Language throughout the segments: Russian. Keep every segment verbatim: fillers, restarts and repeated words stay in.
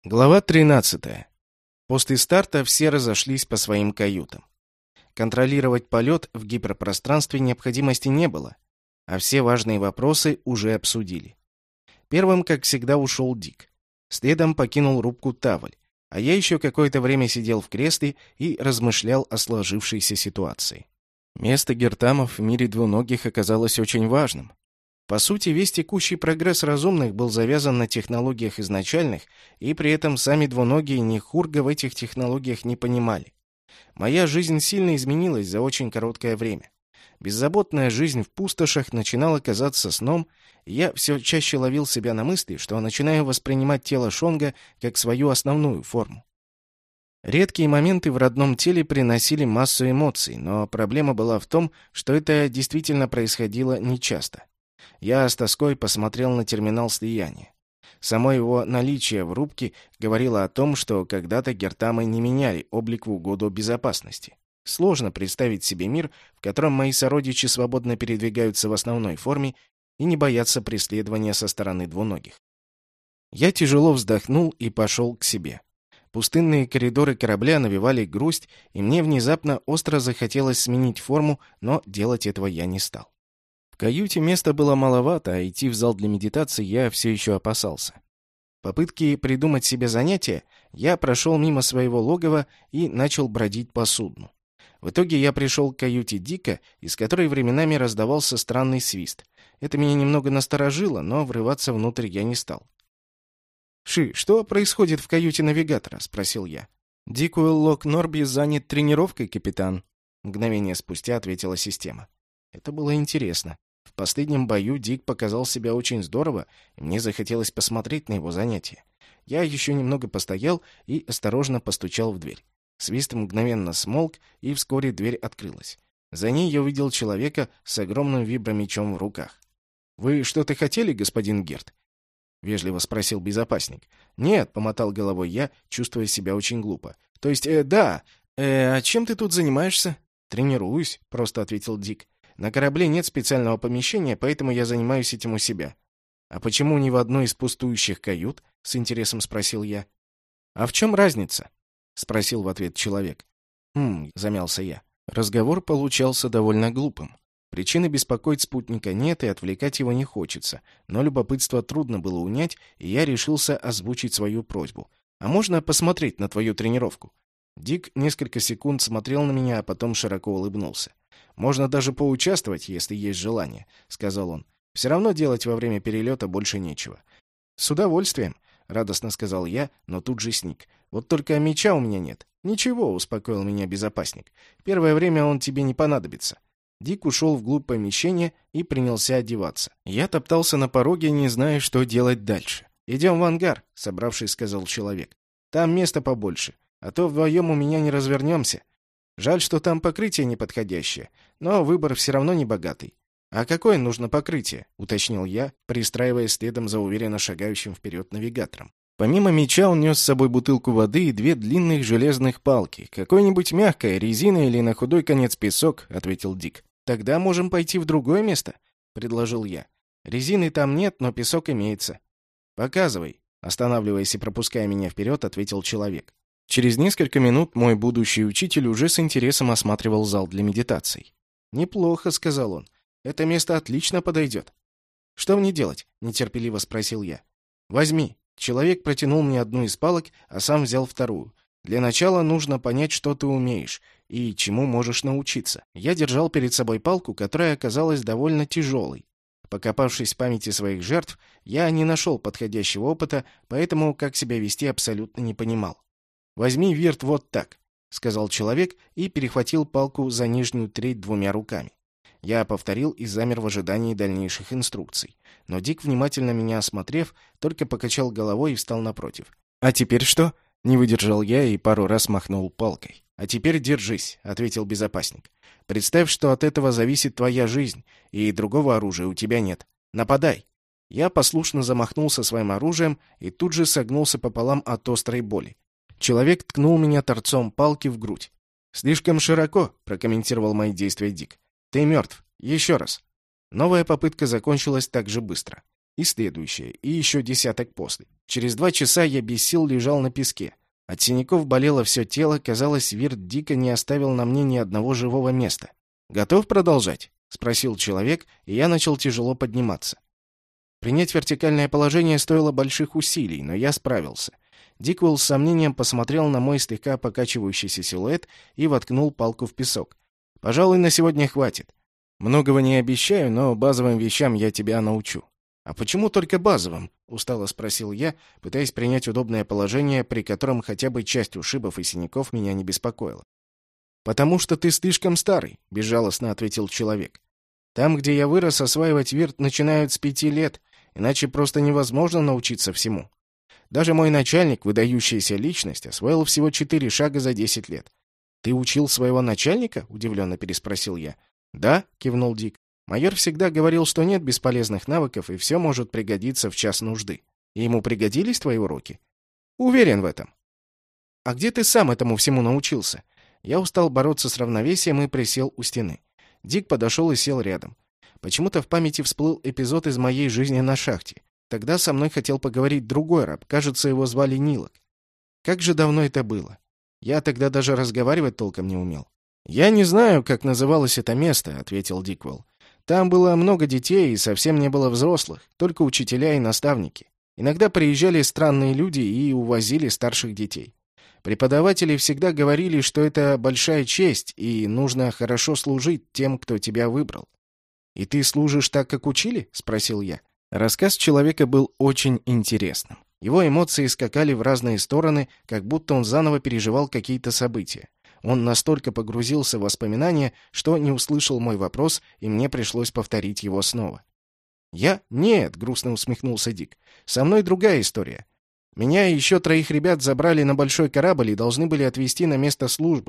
Глава тринадцатая. После старта все разошлись по своим каютам. Контролировать полет в гиперпространстве необходимости не было, а все важные вопросы уже обсудили. Первым, как всегда, ушел Дик. Следом покинул рубку Таваль, а я еще какое-то время сидел в кресле и размышлял о сложившейся ситуации. Место гертамов в мире двуногих оказалось очень важным. По сути, весь текущий прогресс разумных был завязан на технологиях изначальных, и при этом сами двуногие ни хурга в этих технологиях не понимали. Моя жизнь сильно изменилась за очень короткое время. Беззаботная жизнь в пустошах начинала казаться сном, и я все чаще ловил себя на мысли, что начинаю воспринимать тело Шонга как свою основную форму. Редкие моменты в родном теле приносили массу эмоций, но проблема была в том, что это действительно происходило нечасто. Я с тоской посмотрел на терминал слияния. Само его наличие в рубке говорило о том, что когда-то гертамы не меняли облик в угоду безопасности. Сложно представить себе мир, в котором мои сородичи свободно передвигаются в основной форме и не боятся преследования со стороны двуногих. Я тяжело вздохнул и пошел к себе. Пустынные коридоры корабля навевали грусть, и мне внезапно остро захотелось сменить форму, но делать этого я не стал. В каюте места было маловато, а идти в зал для медитации я все еще опасался. В попытке придумать себе занятие, я прошел мимо своего логова и начал бродить по судну. В итоге я пришел к каюте Дика, из которой временами раздавался странный свист. Это меня немного насторожило, но врываться внутрь я не стал. «Ши, что происходит в каюте навигатора?» — спросил я. «Дик Уиллок Норби занят тренировкой, капитан», — мгновение спустя ответила система. Это было интересно. В последнем бою Дик показал себя очень здорово, и мне захотелось посмотреть на его занятия. Я еще немного постоял и осторожно постучал в дверь. Свист мгновенно смолк, и вскоре дверь открылась. За ней я увидел человека с огромным вибромечом в руках. «Вы что-то хотели, господин Герт?» — вежливо спросил безопасник. «Нет», — помотал головой я, чувствуя себя очень глупо. «То есть, э, да. Э, а чем ты тут занимаешься?» «Тренируюсь», — просто ответил Дик. «На корабле нет специального помещения, поэтому я занимаюсь этим у себя». «А почему не в одной из пустующих кают?» — с интересом спросил я. «А в чем разница?» — спросил в ответ человек. «Хм», — замялся я. Разговор получался довольно глупым. Причины беспокоить спутника нет, и отвлекать его не хочется, но любопытство трудно было унять, и я решился озвучить свою просьбу. «А можно посмотреть на твою тренировку?» Дик несколько секунд смотрел на меня, а потом широко улыбнулся. «Можно даже поучаствовать, если есть желание», — сказал он. «Все равно делать во время перелета больше нечего». «С удовольствием», — радостно сказал я, но тут же сник. «Вот только меча у меня нет». «Ничего», — успокоил меня безопасник. «Первое время он тебе не понадобится». Дик ушел вглубь помещения и принялся одеваться. Я топтался на пороге, не зная, что делать дальше. «Идем в ангар», — собравшись, сказал человек. «Там места побольше, а то вдвоем у меня не развернемся. Жаль, что там покрытие неподходящее, но выбор все равно не богатый». «А какое нужно покрытие?» — уточнил я, пристраиваясь следом за уверенно шагающим вперед навигатором. Помимо меча он нес с собой бутылку воды и две длинных железных палки. «Какое-нибудь мягкое, резина или на худой конец песок», — ответил Дик. «Тогда можем пойти в другое место», — предложил я. «Резины там нет, но песок имеется». «Показывай», — останавливаясь и пропуская меня вперед, ответил человек. Через несколько минут мой будущий учитель уже с интересом осматривал зал для медитаций. «Неплохо», — сказал он. «Это место отлично подойдет». «Что мне делать?» — нетерпеливо спросил я. «Возьми». Человек протянул мне одну из палок, а сам взял вторую. «Для начала нужно понять, что ты умеешь и чему можешь научиться». Я держал перед собой палку, которая оказалась довольно тяжелой. Покопавшись в памяти своих жертв, я не нашел подходящего опыта, поэтому как себя вести абсолютно не понимал. «Возьми вирт вот так», — сказал человек и перехватил палку за нижнюю треть двумя руками. Я повторил и замер в ожидании дальнейших инструкций. Но Дик, внимательно меня осмотрев, только покачал головой и встал напротив. «А теперь что?» — не выдержал я и пару раз махнул палкой. «А теперь держись», — ответил безопасник. «Представь, что от этого зависит твоя жизнь, и другого оружия у тебя нет. Нападай!» Я послушно замахнулся своим оружием и тут же согнулся пополам от острой боли. Человек ткнул меня торцом палки в грудь. «Слишком широко», — прокомментировал мои действия Дик. «Ты мертв. Еще раз». Новая попытка закончилась так же быстро. и следующее, и еще десяток после. Через два часа я без сил лежал на песке. От синяков болело все тело, казалось, Вирт Дика не оставил на мне ни одного живого места. «Готов продолжать?» — спросил человек, и я начал тяжело подниматься. Принять вертикальное положение стоило больших усилий, но я справился. Диквелл с сомнением посмотрел на мой слегка покачивающийся силуэт и воткнул палку в песок. «Пожалуй, на сегодня хватит. Многого не обещаю, но базовым вещам я тебя научу». «А почему только базовым?» — устало спросил я, пытаясь принять удобное положение, при котором хотя бы часть ушибов и синяков меня не беспокоила. «Потому что ты слишком старый», — безжалостно ответил человек. «Там, где я вырос, осваивать вирт начинают с пяти лет, иначе просто невозможно научиться всему. Даже мой начальник, выдающаяся личность, освоил всего четыре шага за десять лет». «Ты учил своего начальника?» — удивленно переспросил я. «Да», — кивнул Дик. «Майор всегда говорил, что нет бесполезных навыков, и все может пригодиться в час нужды. И ему пригодились твои уроки?» «Уверен в этом». «А где ты сам этому всему научился?» Я устал бороться с равновесием и присел у стены. Дик подошел и сел рядом. Почему-то в памяти всплыл эпизод из моей жизни на шахте. Тогда со мной хотел поговорить другой раб, кажется, его звали Нилок. Как же давно это было. Я тогда даже разговаривать толком не умел. «Я не знаю, как называлось это место», — ответил Диквелл. «Там было много детей и совсем не было взрослых, только учителя и наставники. Иногда приезжали странные люди и увозили старших детей. Преподаватели всегда говорили, что это большая честь, и нужно хорошо служить тем, кто тебя выбрал». «И ты служишь так, как учили?» — спросил я. Рассказ человека был очень интересным. Его эмоции скакали в разные стороны, как будто он заново переживал какие-то события. Он настолько погрузился в воспоминания, что не услышал мой вопрос, и мне пришлось повторить его снова. «Я? Нет», — грустно усмехнулся Дик. «Со мной другая история. Меня и еще троих ребят забрали на большой корабль и должны были отвезти на место службы.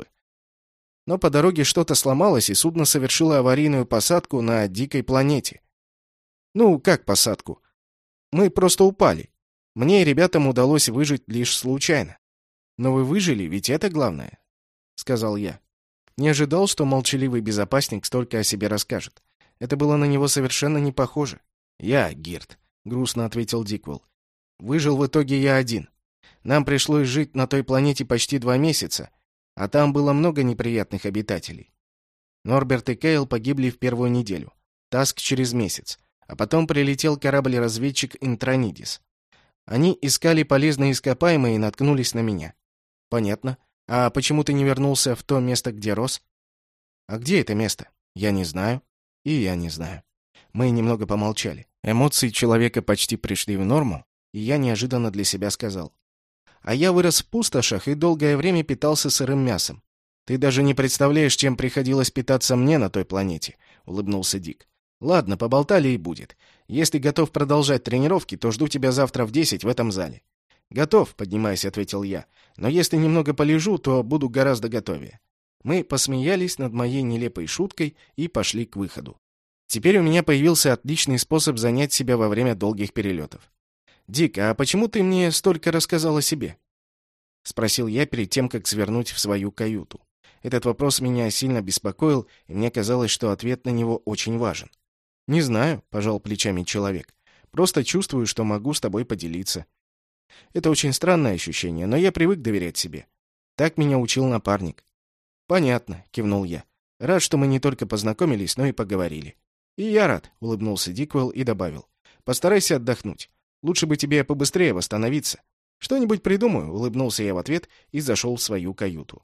Но по дороге что-то сломалось, и судно совершило аварийную посадку на дикой планете. Ну, как посадку? Мы просто упали. Мне и ребятам удалось выжить лишь случайно. Но вы выжили, ведь это главное», — сказал я. Не ожидал, что молчаливый безопасник столько о себе расскажет. Это было на него совершенно не похоже. «Я, Гирт», — грустно ответил Диквелл. «Выжил в итоге я один. Нам пришлось жить на той планете почти два месяца, а там было много неприятных обитателей. Норберт и Кейл погибли в первую неделю, Таск через месяц, а потом прилетел корабль-разведчик Интронидис. Они искали полезные ископаемые и наткнулись на меня». «Понятно. А почему ты не вернулся в то место, где рос?» «А где это место?» «Я не знаю. И я не знаю». Мы немного помолчали. Эмоции человека почти пришли в норму, и я неожиданно для себя сказал: «А я вырос в пустошах и долгое время питался сырым мясом. Ты даже не представляешь, чем приходилось питаться мне на той планете», — улыбнулся Дик. «Ладно, поболтали и будет. Если готов продолжать тренировки, то жду тебя завтра в десять в этом зале». «Готов», — поднимаясь, ответил я. «Но если немного полежу, то буду гораздо готовее». Мы посмеялись над моей нелепой шуткой и пошли к выходу. Теперь у меня появился отличный способ занять себя во время долгих перелетов. «Дик, а почему ты мне столько рассказал о себе?» — спросил я перед тем, как свернуть в свою каюту. Этот вопрос меня сильно беспокоил, и мне казалось, что ответ на него очень важен. «Не знаю», — пожал плечами человек. «Просто чувствую, что могу с тобой поделиться. Это очень странное ощущение, но я привык доверять себе. Так меня учил напарник». «Понятно», — кивнул я. «Рад, что мы не только познакомились, но и поговорили». «И я рад», — улыбнулся Диквелл и добавил. «Постарайся отдохнуть. Лучше бы тебе побыстрее восстановиться». «Что-нибудь придумаю», — улыбнулся я в ответ и зашел в свою каюту.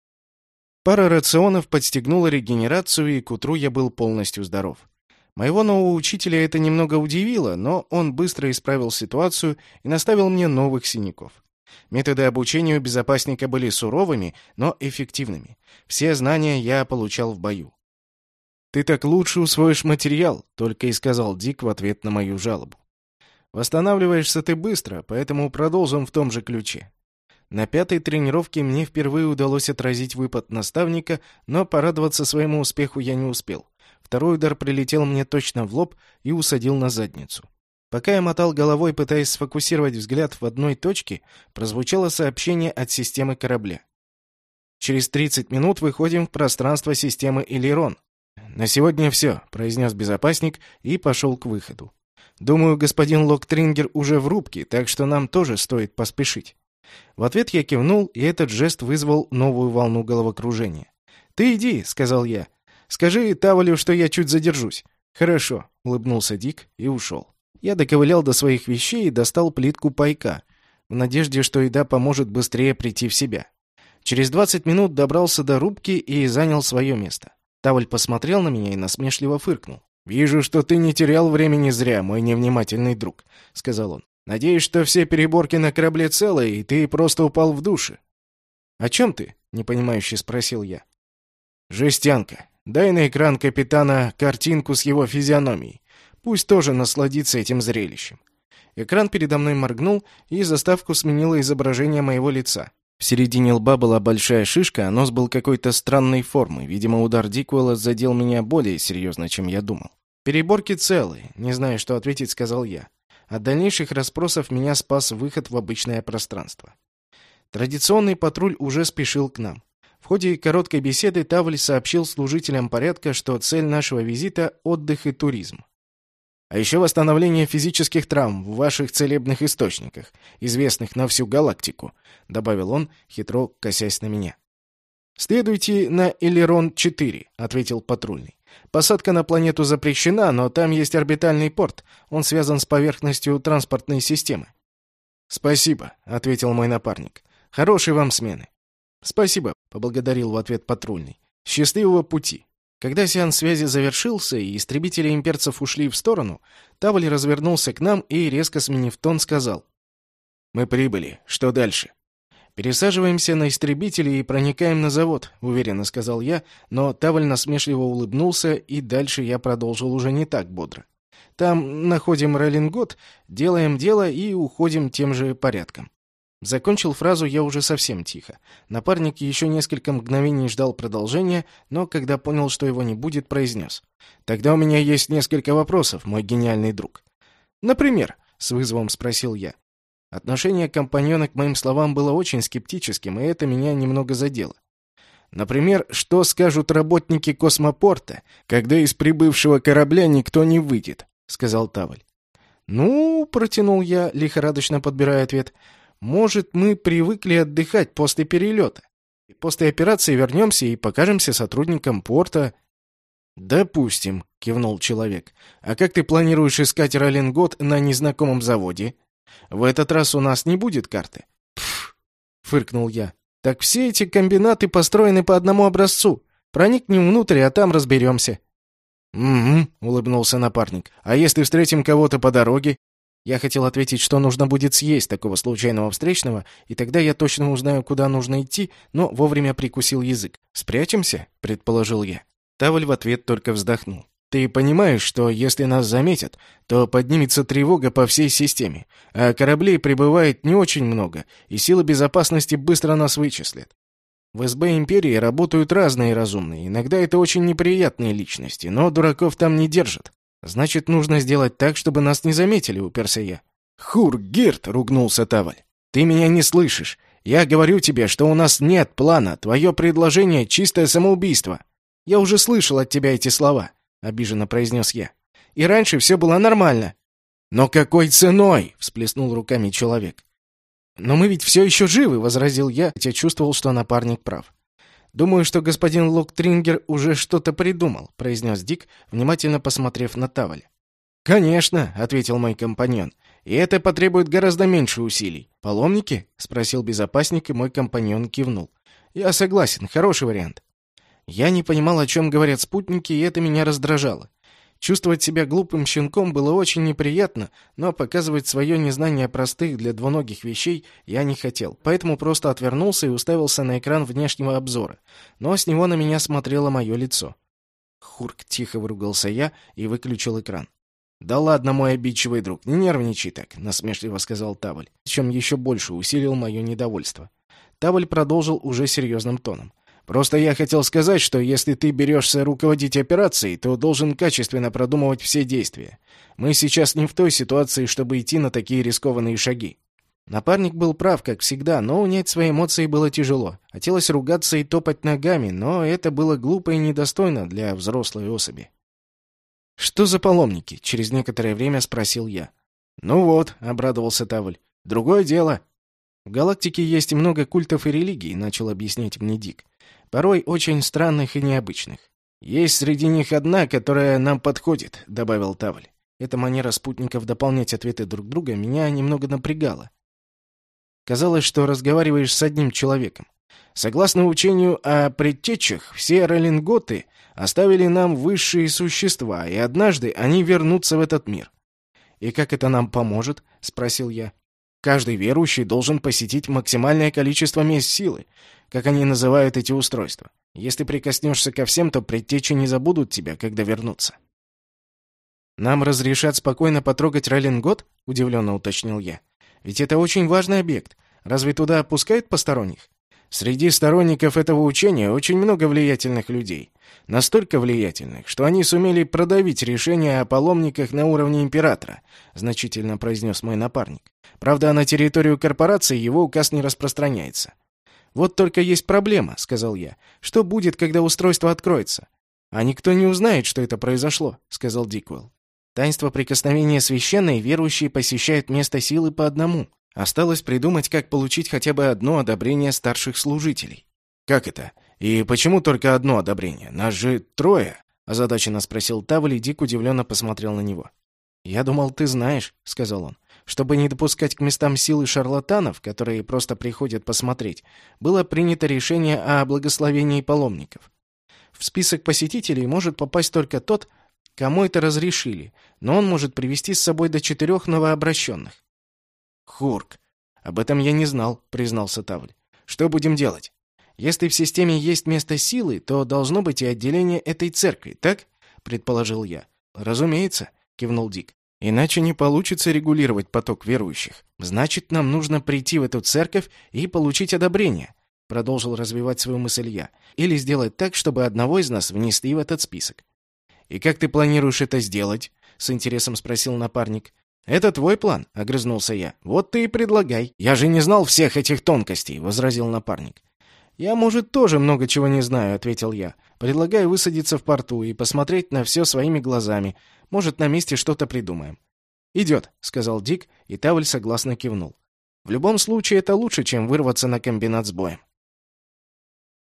Пара рационов подстегнула регенерацию, и к утру я был полностью здоров. Моего нового учителя это немного удивило, но он быстро исправил ситуацию и наставил мне новых синяков. Методы обучения у безопасника были суровыми, но эффективными. Все знания я получал в бою. «Ты так лучше усвоишь материал», — только и сказал Дик в ответ на мою жалобу. «Восстанавливаешься ты быстро, поэтому продолжим в том же ключе». На пятой тренировке мне впервые удалось отразить выпад наставника, но порадоваться своему успеху я не успел. Второй удар прилетел мне точно в лоб и усадил на задницу. Пока я мотал головой, пытаясь сфокусировать взгляд в одной точке, прозвучало сообщение от системы корабля. «Через тридцать минут выходим в пространство системы Элерон». «На сегодня все», — произнес безопасник и пошел к выходу. Думаю, господин Локтрингер уже в рубке, так что нам тоже стоит поспешить». В ответ я кивнул, и этот жест вызвал новую волну головокружения. «Ты иди», — сказал я. «Скажи Тавалю, что я чуть задержусь». «Хорошо», — улыбнулся Дик и ушел. Я доковылял до своих вещей и достал плитку пайка, в надежде, что еда поможет быстрее прийти в себя. Через двадцать минут добрался до рубки и занял свое место. Таваль посмотрел на меня и насмешливо фыркнул. «Вижу, что ты не терял времени зря, мой невнимательный друг», — сказал он. «Надеюсь, что все переборки на корабле целы, и ты просто упал в душе». «О чем ты?» — непонимающе спросил я. «Жестянка. Дай на экран капитана картинку с его физиономией. Пусть тоже насладится этим зрелищем». Экран передо мной моргнул, и заставку сменило изображение моего лица. В середине лба была большая шишка, а нос был какой-то странной формы. Видимо, удар Дикуэлла задел меня более серьезно, чем я думал. «Переборки целы», — не знаю, что ответить, сказал я. От дальнейших расспросов меня спас выход в обычное пространство. Традиционный патруль уже спешил к нам. В ходе короткой беседы Тавль сообщил служителям порядка, что цель нашего визита — отдых и туризм. «А еще восстановление физических травм в ваших целебных источниках, известных на всю галактику», — добавил он, хитро косясь на меня. «Следуйте на Элерон четыре», — ответил патрульный. «Посадка на планету запрещена, но там есть орбитальный порт. Он связан с поверхностью транспортной системы». «Спасибо», — ответил мой напарник. «Хорошей вам смены». «Спасибо», — поблагодарил в ответ патрульный. «Счастливого пути». Когда сеанс связи завершился и истребители имперцев ушли в сторону, Тавль развернулся к нам и, резко сменив тон, сказал: «Мы прибыли. Что дальше?» «Пересаживаемся на истребители и проникаем на завод», — уверенно сказал я, но Тавль насмешливо улыбнулся, и дальше я продолжил уже не так бодро. «Там находим Реллингот, делаем дело и уходим тем же порядком». Закончил фразу я уже совсем тихо. Напарник еще несколько мгновений ждал продолжения, но когда понял, что его не будет, произнес: «Тогда у меня есть несколько вопросов, мой гениальный друг». «Например?» — с вызовом спросил я. Отношение компаньона к моим словам было очень скептическим, и это меня немного задело. «Например, что скажут работники космопорта, когда из прибывшего корабля никто не выйдет?» — сказал Тавль. «Ну, — протянул я, лихорадочно подбирая ответ, — может, мы привыкли отдыхать после перелета. После операции вернемся и покажемся сотрудникам порта». «Допустим», — кивнул человек. «А как ты планируешь искать Реллингот на незнакомом заводе? В этот раз у нас не будет карты». «Пф», — фыркнул я. «Так все эти комбинаты построены по одному образцу. Проникнем внутрь, а там разберемся». «Угу», — улыбнулся напарник. «А если встретим кого-то по дороге?» Я хотел ответить, что нужно будет съесть такого случайного встречного, и тогда я точно узнаю, куда нужно идти, но вовремя прикусил язык. «Спрячемся?» — предположил я. Тавль в ответ только вздохнул. «Ты понимаешь, что если нас заметят, то поднимется тревога по всей системе, а кораблей прибывает не очень много, и силы безопасности быстро нас вычислят. В эс бэ Империи работают разные разумные, иногда это очень неприятные личности, но дураков там не держат. «Значит, нужно сделать так, чтобы нас не заметили», — уперся я. «Хургирт!» — ругнулся Тавль. «Ты меня не слышишь. Я говорю тебе, что у нас нет плана. Твое предложение — чистое самоубийство». «Я уже слышал от тебя эти слова», — обиженно произнес я. «И раньше все было нормально». «Но какой ценой?» — всплеснул руками человек. «Но мы ведь все еще живы», — возразил я, хотя чувствовал, что напарник прав. «Думаю, что господин Локтрингер уже что-то придумал», — произнес Дик, внимательно посмотрев на Тавля. «Конечно», — ответил мой компаньон, — «и это потребует гораздо меньше усилий». «Паломники?» — спросил безопасник, и мой компаньон кивнул. «Я согласен, хороший вариант». Я не понимал, о чем говорят спутники, и это меня раздражало. Чувствовать себя глупым щенком было очень неприятно, но показывать свое незнание простых для двуногих вещей я не хотел, поэтому просто отвернулся и уставился на экран внешнего обзора, но с него на меня смотрело мое лицо. «Хурк!» — тихо выругался я и выключил экран. «Да ладно, мой обидчивый друг, не нервничай так», — насмешливо сказал Тавль, чем еще больше усилил мое недовольство. Тавль продолжил уже серьезным тоном. «Просто я хотел сказать, что если ты берешься руководить операцией, то должен качественно продумывать все действия. Мы сейчас не в той ситуации, чтобы идти на такие рискованные шаги». Напарник был прав, как всегда, но унять свои эмоции было тяжело. Хотелось ругаться и топать ногами, но это было глупо и недостойно для взрослой особи. «Что за паломники?» — через некоторое время спросил я. «Ну вот», — обрадовался Тавль, — «другое дело». «В галактике есть много культов и религий», — начал объяснять мне Дик. «Порой очень странных и необычных. Есть среди них одна, которая нам подходит», — добавил Тавль. Эта манера спутников дополнять ответы друг друга меня немного напрягала. Казалось, что разговариваешь с одним человеком. Согласно учению о предтечах, все роллинготы оставили нам высшие существа, и однажды они вернутся в этот мир. «И как это нам поможет?» — спросил я. «Каждый верующий должен посетить максимальное количество мест силы, как они называют эти устройства. Если прикоснешься ко всем, то предтечи не забудут тебя, когда вернутся». «Нам разрешат спокойно потрогать Роллингот?» — удивленно уточнил я. «Ведь это очень важный объект. Разве туда пускают посторонних?» «Среди сторонников этого учения очень много влиятельных людей. Настолько влиятельных, что они сумели продавить решение о паломниках на уровне императора», — значительно произнес мой напарник. «Правда, на территорию корпорации его указ не распространяется». «Вот только есть проблема», — сказал я. «Что будет, когда устройство откроется?» «А никто не узнает, что это произошло», — сказал Диквелл. «Таинство прикосновения священное, верующие посещают место силы по одному. Осталось придумать, как получить хотя бы одно одобрение старших служителей». «Как это? И почему только одно одобрение? Нас же трое?» — озадаченно спросил Тавль, и Дик удивленно посмотрел на него. «Я думал, ты знаешь», — сказал он. «Чтобы не допускать к местам силы шарлатанов, которые просто приходят посмотреть, было принято решение о благословении паломников. В список посетителей может попасть только тот, кому это разрешили, но он может привести с собой до четырех новообращенных». «Хурк, об этом я не знал», — признался Тавль. «Что будем делать? Если в системе есть место силы, то должно быть и отделение этой церкви, так?» — предположил я. «Разумеется», — кивнул Дик. «Иначе не получится регулировать поток верующих. Значит, нам нужно прийти в эту церковь и получить одобрение», — продолжил развивать свою мысль я. «Или сделать так, чтобы одного из нас внесли в этот список». «И как ты планируешь это сделать?» — с интересом спросил напарник. «Это твой план», — огрызнулся я. «Вот ты и предлагай». «Я же не знал всех этих тонкостей», — возразил напарник. «Я, может, тоже много чего не знаю», — ответил я. «Предлагаю высадиться в порту и посмотреть на все своими глазами. Может, на месте что-то придумаем». «Идет», — сказал Дик, и Тавль согласно кивнул. «В любом случае, это лучше, чем вырваться на комбинат с боем».